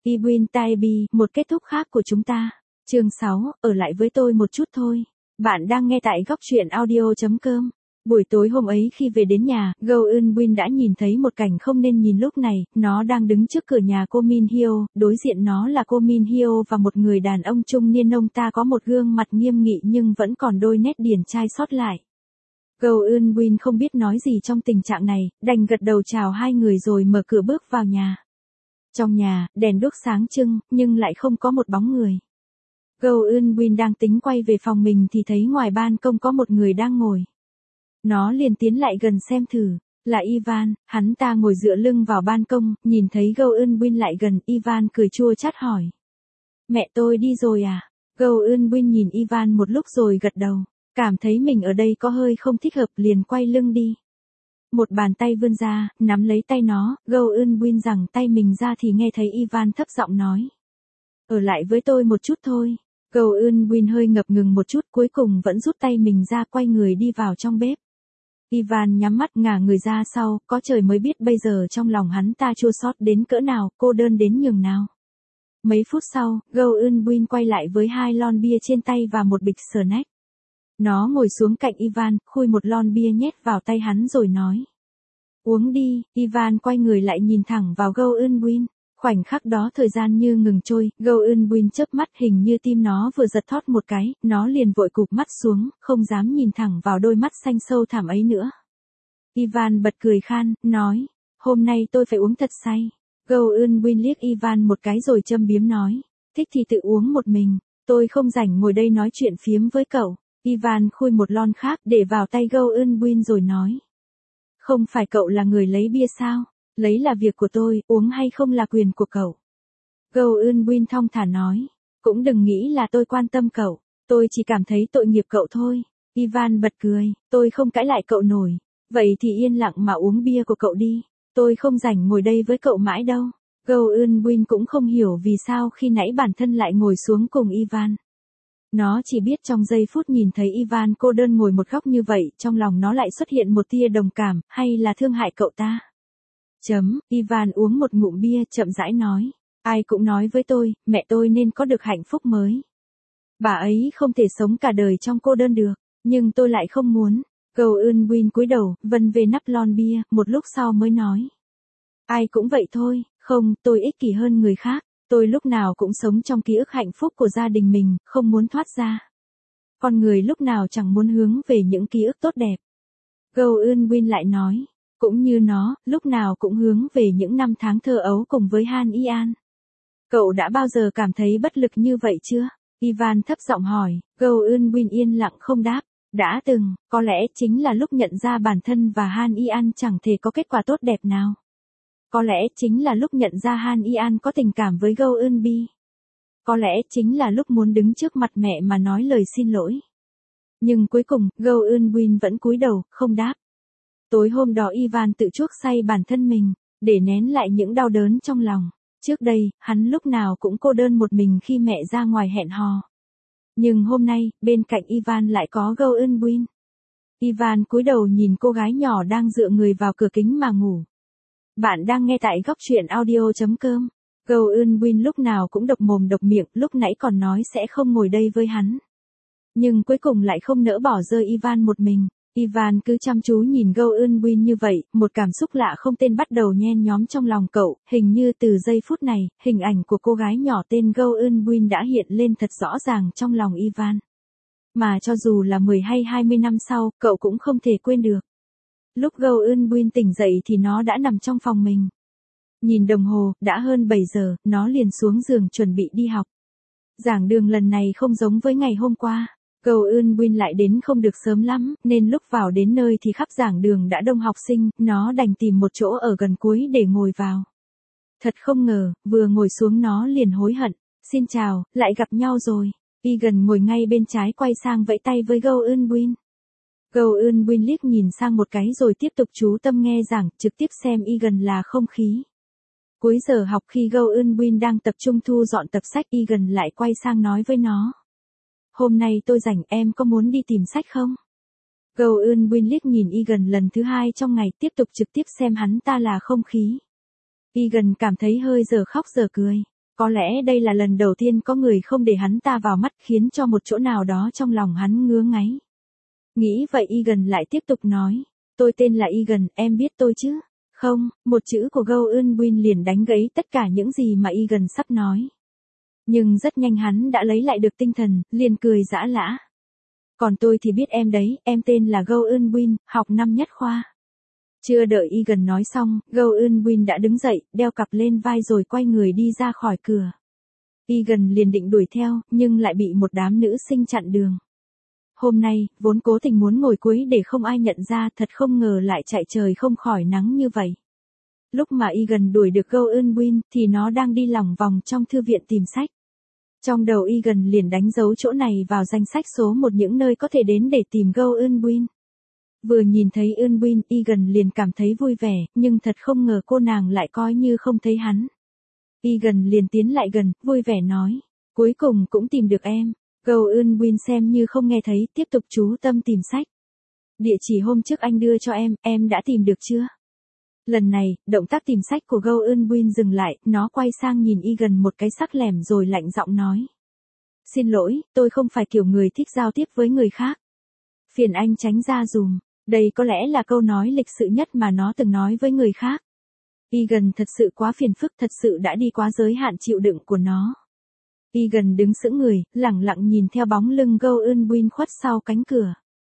Ibn Taibi, một kết thúc khác của chúng ta. Chương 6, ở lại với tôi một chút thôi. Bạn đang nghe tại góc truyện audio.com. Buổi tối hôm ấy khi về đến nhà, Go Eun Bin đã nhìn thấy một cảnh không nên nhìn lúc này, nó đang đứng trước cửa nhà cô Min Hyo, đối diện nó là cô Min Hyo và một người đàn ông trung niên, ông ta có một gương mặt nghiêm nghị nhưng vẫn còn đôi nét điển trai sót lại. Go Eun Bin không biết nói gì trong tình trạng này, đành gật đầu chào hai người rồi mở cửa bước vào nhà. Trong nhà, đèn đuốc sáng trưng, nhưng lại không có một bóng người. Go Eun Bin đang tính quay về phòng mình thì thấy ngoài ban công có một người đang ngồi. Nó liền tiến lại gần xem thử, là Ivan, hắn ta ngồi dựa lưng vào ban công, nhìn thấy Go Eun Bin lại gần, Ivan cười chua chát hỏi. Mẹ tôi đi rồi à? Go Eun Bin nhìn Ivan một lúc rồi gật đầu, cảm thấy mình ở đây có hơi không thích hợp liền quay lưng đi. Một bàn tay vươn ra, nắm lấy tay nó, Go Eun Bin giằng tay mình ra thì nghe thấy Ivan thấp giọng nói. Ở lại với tôi một chút thôi. Go Eun Bin hơi ngập ngừng một chút, cuối cùng vẫn rút tay mình ra, quay người đi vào trong bếp. Ivan nhắm mắt ngả người ra sau, có trời mới biết bây giờ trong lòng hắn ta chua xót đến cỡ nào, cô đơn đến nhường nào. Mấy phút sau, Go Eun Bin quay lại với 2 lon bia trên tay và một bịch snack. Nó ngồi xuống cạnh Ivan, khui một lon bia nhét vào tay hắn rồi nói. Uống đi. Ivan quay người lại nhìn thẳng vào Go Eun Bin. Khoảnh khắc đó thời gian như ngừng trôi, Go Eun Bin chớp mắt, hình như tim nó vừa giật thót một cái, nó liền vội cụp mắt xuống, không dám nhìn thẳng vào đôi mắt xanh sâu thẳm ấy nữa. Ivan bật cười khan, nói, hôm nay tôi phải uống thật say. Go Eun Bin liếc Ivan một cái rồi châm biếm nói, thích thì tự uống một mình, tôi không rảnh ngồi đây nói chuyện phiếm với cậu. Ivan khui một lon khác để vào tay Go Eun Bin rồi nói. Không phải cậu là người lấy bia sao? Lấy là việc của tôi, uống hay không là quyền của cậu. Go Eun Bin thong thả nói. Cũng đừng nghĩ là tôi quan tâm cậu, tôi chỉ cảm thấy tội nghiệp cậu thôi. Ivan bật cười, tôi không cãi lại cậu nổi. Vậy thì yên lặng mà uống bia của cậu đi, tôi không rảnh ngồi đây với cậu mãi đâu. Go Eun Bin cũng không hiểu vì sao khi nãy bản thân lại ngồi xuống cùng Ivan. Nó chỉ biết trong giây phút nhìn thấy Ivan cô đơn ngồi một góc như vậy, trong lòng nó lại xuất hiện một tia đồng cảm, hay là thương hại cậu ta. Ivan uống một ngụm bia chậm rãi nói. Ai cũng nói với tôi, mẹ tôi nên có được hạnh phúc mới. Bà ấy không thể sống cả đời trong cô đơn được, nhưng tôi lại không muốn. Go Eun Bin cúi đầu, vân về nắp lon bia, một lúc sau mới nói. Ai cũng vậy thôi, không, tôi ích kỷ hơn người khác. Tôi lúc nào cũng sống trong ký ức hạnh phúc của gia đình mình, không muốn thoát ra. Con người lúc nào chẳng muốn hướng về những ký ức tốt đẹp. Go Eun Bin lại nói. Cũng như nó, lúc nào cũng hướng về những năm tháng thơ ấu cùng với Han Ian. Cậu đã bao giờ cảm thấy bất lực như vậy chưa? Ivan thấp giọng hỏi. Go Eun Bin yên lặng không đáp. Đã từng, có lẽ chính là lúc nhận ra bản thân và Han Ian chẳng thể có kết quả tốt đẹp nào. Có lẽ chính là lúc nhận ra Han Ian có tình cảm với Go Eun Bin. Có lẽ chính là lúc muốn đứng trước mặt mẹ mà nói lời xin lỗi. Nhưng cuối cùng, Go Eun Bin vẫn cúi đầu, không đáp. Tối hôm đó Ivan tự chuốc say bản thân mình, để nén lại những đau đớn trong lòng. Trước đây, hắn lúc nào cũng cô đơn một mình khi mẹ ra ngoài hẹn hò. Nhưng hôm nay, bên cạnh Ivan lại có Go Eun Bin. Ivan cúi đầu nhìn cô gái nhỏ đang dựa người vào cửa kính mà ngủ. Bạn đang nghe tại góc truyện audio.com. Go Eun Bin lúc nào cũng độc mồm độc miệng, lúc nãy còn nói sẽ không ngồi đây với hắn. Nhưng cuối cùng lại không nỡ bỏ rơi Ivan một mình. Ivan cứ chăm chú nhìn Go Eun Bin như vậy, một cảm xúc lạ không tên bắt đầu nhen nhóm trong lòng cậu, hình như từ giây phút này, hình ảnh của cô gái nhỏ tên Go Eun Bin đã hiện lên thật rõ ràng trong lòng Ivan. Mà cho dù là 10 hay 20 năm sau, cậu cũng không thể quên được. Lúc Go Eun Bin tỉnh dậy thì nó đã nằm trong phòng mình. Nhìn đồng hồ, đã hơn 7 giờ, nó liền xuống giường chuẩn bị đi học. Giảng đường lần này không giống với ngày hôm qua. Go Eun Bin lại đến không được sớm lắm, nên lúc vào đến nơi thì khắp giảng đường đã đông học sinh, nó đành tìm một chỗ ở gần cuối để ngồi vào. Thật không ngờ, vừa ngồi xuống nó liền hối hận. Xin chào, lại gặp nhau rồi. Egan ngồi ngay bên trái quay sang vẫy tay với Go Eun Bin. Go Eun Bin liếc nhìn sang một cái rồi tiếp tục chú tâm nghe giảng, trực tiếp xem Egan là không khí. Cuối giờ học khi Go Eun Bin đang tập trung thu dọn tập sách, Egan lại quay sang nói với nó. Hôm nay tôi rảnh, em có muốn đi tìm sách không? Go Eun Bin liếc nhìn Egan lần thứ 2 trong ngày, tiếp tục trực tiếp xem hắn ta là không khí. Egan cảm thấy hơi giờ khóc giờ cười. Có lẽ đây là lần đầu tiên có người không để hắn ta vào mắt khiến cho một chỗ nào đó trong lòng hắn ngứa ngáy. Nghĩ vậy Egan lại tiếp tục nói. Tôi tên là Egan, em biết tôi chứ? Không, một chữ của Go Eun Bin liền đánh gãy tất cả những gì mà Egan sắp nói. Nhưng rất nhanh hắn đã lấy lại được tinh thần, liền cười giã lã. Còn tôi thì biết em đấy, em tên là Go Eun Bin, học năm nhất khoa. Chưa đợi Egan nói xong, Go Eun Bin đã đứng dậy, đeo cặp lên vai rồi quay người đi ra khỏi cửa. Egan liền định đuổi theo, nhưng lại bị một đám nữ sinh chặn đường. Hôm nay, vốn cố tình muốn ngồi cuối để không ai nhận ra, thật không ngờ lại chạy trời không khỏi nắng như vậy. Lúc mà Egan đuổi được Go Eun Bin, thì nó đang đi lòng vòng trong thư viện tìm sách. Trong đầu Egan liền đánh dấu chỗ này vào danh sách số một những nơi có thể đến để tìm Go Eun Bin. Vừa nhìn thấy Eun Bin, Egan liền cảm thấy vui vẻ, nhưng thật không ngờ cô nàng lại coi như không thấy hắn. Egan liền tiến lại gần, vui vẻ nói. Cuối cùng cũng tìm được em. Go Eun Bin xem như không nghe thấy, tiếp tục chú tâm tìm sách. Địa chỉ hôm trước anh đưa cho em đã tìm được chưa? Lần này, động tác tìm sách của Go Eun Bin dừng lại, nó quay sang nhìn Egan một cái sắc lẻm rồi lạnh giọng nói. Xin lỗi, tôi không phải kiểu người thích giao tiếp với người khác. Phiền anh tránh ra dùm. Đây có lẽ là câu nói lịch sự nhất mà nó từng nói với người khác. Egan thật sự quá phiền phức, thật sự đã đi quá giới hạn chịu đựng của nó. Egan đứng sững người, lẳng lặng nhìn theo bóng lưng Go Eun Bin khuất sau cánh cửa.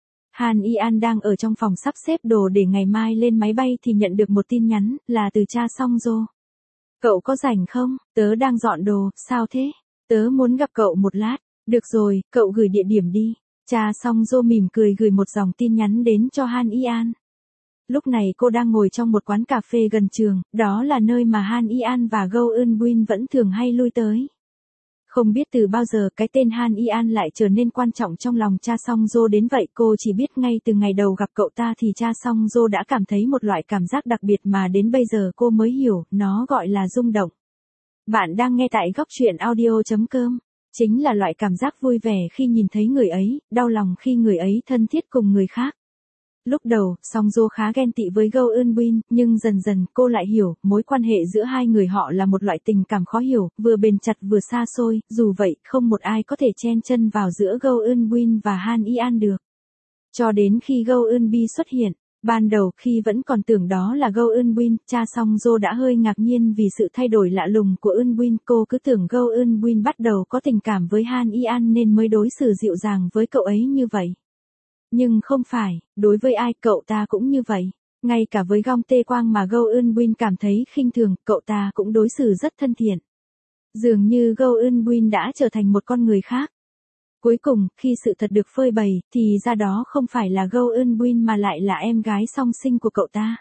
Han Ian đang ở trong phòng sắp xếp đồ để ngày mai lên máy bay thì nhận được một tin nhắn, là từ cha Song Jo. Cậu có rảnh không? Tớ đang dọn đồ, sao thế? Tớ muốn gặp cậu một lát. Được rồi, cậu gửi địa điểm đi. Cha Song Jo mỉm cười gửi một dòng tin nhắn đến cho Han Ian. Lúc này cô đang ngồi trong một quán cà phê gần trường, đó là nơi mà Han Ian và Go Eun Bin vẫn thường hay lui tới. Không biết từ bao giờ cái tên Han Ian lại trở nên quan trọng trong lòng cha Song Jo đến vậy, cô chỉ biết ngay từ ngày đầu gặp cậu ta thì cha Song Jo đã cảm thấy một loại cảm giác đặc biệt mà đến bây giờ cô mới hiểu, nó gọi là rung động. Bạn đang nghe tại góc truyện audio.com. Chính là loại cảm giác vui vẻ khi nhìn thấy người ấy, đau lòng khi người ấy thân thiết cùng người khác. Lúc đầu, Song Jo khá ghen tị với Go Eun Bin, nhưng dần dần cô lại hiểu, mối quan hệ giữa hai người họ là một loại tình cảm khó hiểu, vừa bền chặt vừa xa xôi, dù vậy, không một ai có thể chen chân vào giữa Go Eun Bin và Han Ian được. Cho đến khi Go Eun Bin xuất hiện, ban đầu khi vẫn còn tưởng đó là Go Eun Bin, cha Song Jo đã hơi ngạc nhiên vì sự thay đổi lạ lùng của Eun Bin, cô cứ tưởng Go Eun Bin bắt đầu có tình cảm với Han Ian nên mới đối xử dịu dàng với cậu ấy như vậy. Nhưng không phải, đối với ai cậu ta cũng như vậy. Ngay cả với Gong Tae Kwang mà Go Eun Bin cảm thấy khinh thường, cậu ta cũng đối xử rất thân thiện. Dường như Go Eun Bin đã trở thành một con người khác. Cuối cùng, khi sự thật được phơi bày, thì ra đó không phải là Go Eun Bin mà lại là em gái song sinh của cậu ta.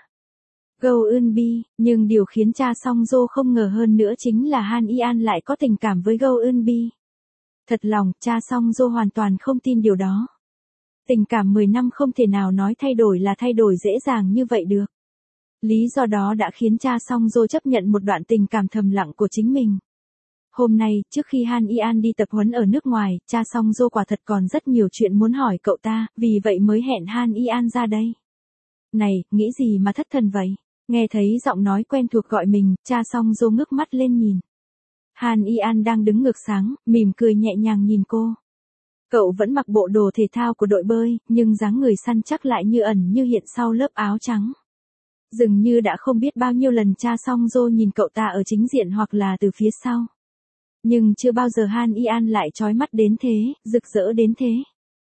Go Eun Bi, nhưng điều khiến cha Song Jo không ngờ hơn nữa chính là Han Ian lại có tình cảm với Go Eun Bi. Thật lòng, cha Song Jo hoàn toàn không tin điều đó. Tình cảm 10 năm không thể nào nói thay đổi là thay đổi dễ dàng như vậy được. Lý do đó đã khiến cha Song Jo chấp nhận một đoạn tình cảm thầm lặng của chính mình. Hôm nay, trước khi Han Ian đi tập huấn ở nước ngoài, cha Song Jo quả thật còn rất nhiều chuyện muốn hỏi cậu ta, vì vậy mới hẹn Han Ian ra đây. Này, nghĩ gì mà thất thần vậy? Nghe thấy giọng nói quen thuộc gọi mình, cha Song Jo ngước mắt lên nhìn. Han Ian đang đứng ngược sáng, mỉm cười nhẹ nhàng nhìn cô. Cậu vẫn mặc bộ đồ thể thao của đội bơi, nhưng dáng người săn chắc lại như ẩn như hiện sau lớp áo trắng. Dường như đã không biết bao nhiêu lần cha Song Jo nhìn cậu ta ở chính diện hoặc là từ phía sau. Nhưng chưa bao giờ Han Ian lại chói mắt đến thế, rực rỡ đến thế.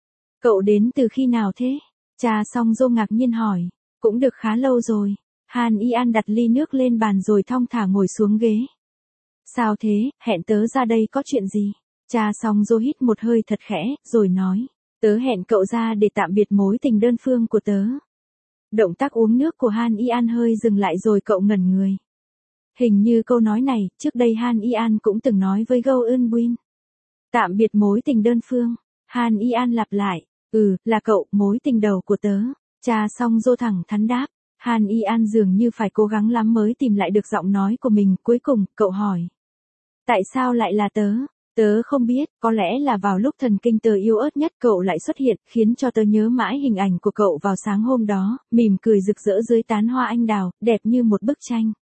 Cậu đến từ khi nào thế? Cha Song Jo ngạc nhiên hỏi. Cũng được khá lâu rồi. Han Ian đặt ly nước lên bàn rồi thong thả ngồi xuống ghế. Sao thế, hẹn tớ ra đây có chuyện gì? Cha Song Jo hít một hơi thật khẽ, rồi nói. Tớ hẹn cậu ra để tạm biệt mối tình đơn phương của tớ. Động tác uống nước của Han Ian hơi dừng lại rồi cậu ngẩn người. Hình như câu nói này, trước đây Han Ian cũng từng nói với Go Eun Bin. Tạm biệt mối tình đơn phương. Han Ian lặp lại. Là cậu, mối tình đầu của tớ. Cha Song Jo thẳng thắn đáp. Han Ian dường như phải cố gắng lắm mới tìm lại được giọng nói của mình. Cuối cùng, cậu hỏi. Tại sao lại là tớ? Tớ không biết, có lẽ là vào lúc thần kinh tớ yếu ớt nhất cậu lại xuất hiện, khiến cho tớ nhớ mãi hình ảnh của cậu vào sáng hôm đó, mỉm cười rực rỡ dưới tán hoa anh đào, đẹp như một bức tranh.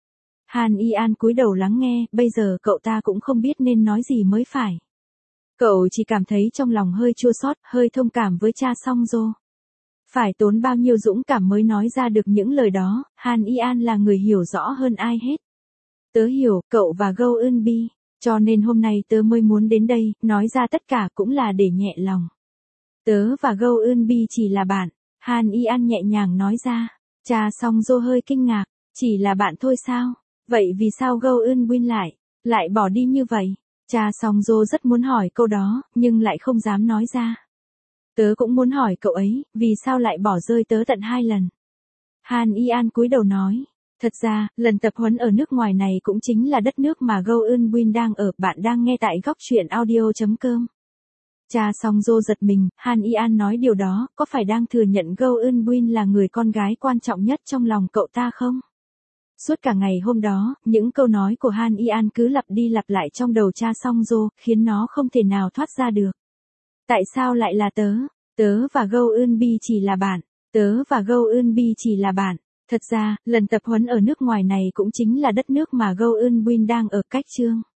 Han Yi-an cúi đầu lắng nghe, bây giờ cậu ta cũng không biết nên nói gì mới phải. Cậu chỉ cảm thấy trong lòng hơi chua xót, hơi thông cảm với cha Song Jo. Phải tốn bao nhiêu dũng cảm mới nói ra được những lời đó, Han Yi-an là người hiểu rõ hơn ai hết. Tớ hiểu, cậu và Go Eun-bi, cho nên hôm nay tớ mới muốn đến đây, nói ra tất cả cũng là để nhẹ lòng. Tớ và Go Eun-bi chỉ là bạn, Han Yi-an nhẹ nhàng nói ra. Cha Song Jo hơi kinh ngạc, chỉ là bạn thôi sao? Vậy vì sao Go Eun-bin lại bỏ đi như vậy? Cha Song Jo rất muốn hỏi câu đó, nhưng lại không dám nói ra. Tớ cũng muốn hỏi cậu ấy, vì sao lại bỏ rơi tớ tận 2 lần? Han Yi-an cúi đầu nói. Thật ra, lần tập huấn ở nước ngoài này cũng chính là đất nước mà Go Eun-bin đang ở, bạn đang nghe tại góc truyện audio.com. Cha Song Jo giật mình, Han Yi-an nói điều đó, có phải đang thừa nhận Go Eun-bin là người con gái quan trọng nhất trong lòng cậu ta không? Suốt cả ngày hôm đó, những câu nói của Han Yi-an cứ lặp đi lặp lại trong đầu cha Song Jo, khiến nó không thể nào thoát ra được. Tại sao lại là tớ? Tớ và Go Eun-bi chỉ là bạn. Tớ và Go Eun-bi chỉ là bạn. Thật ra, lần tập huấn ở nước ngoài này cũng chính là đất nước mà Go Eun-bin đang ở, cách chương.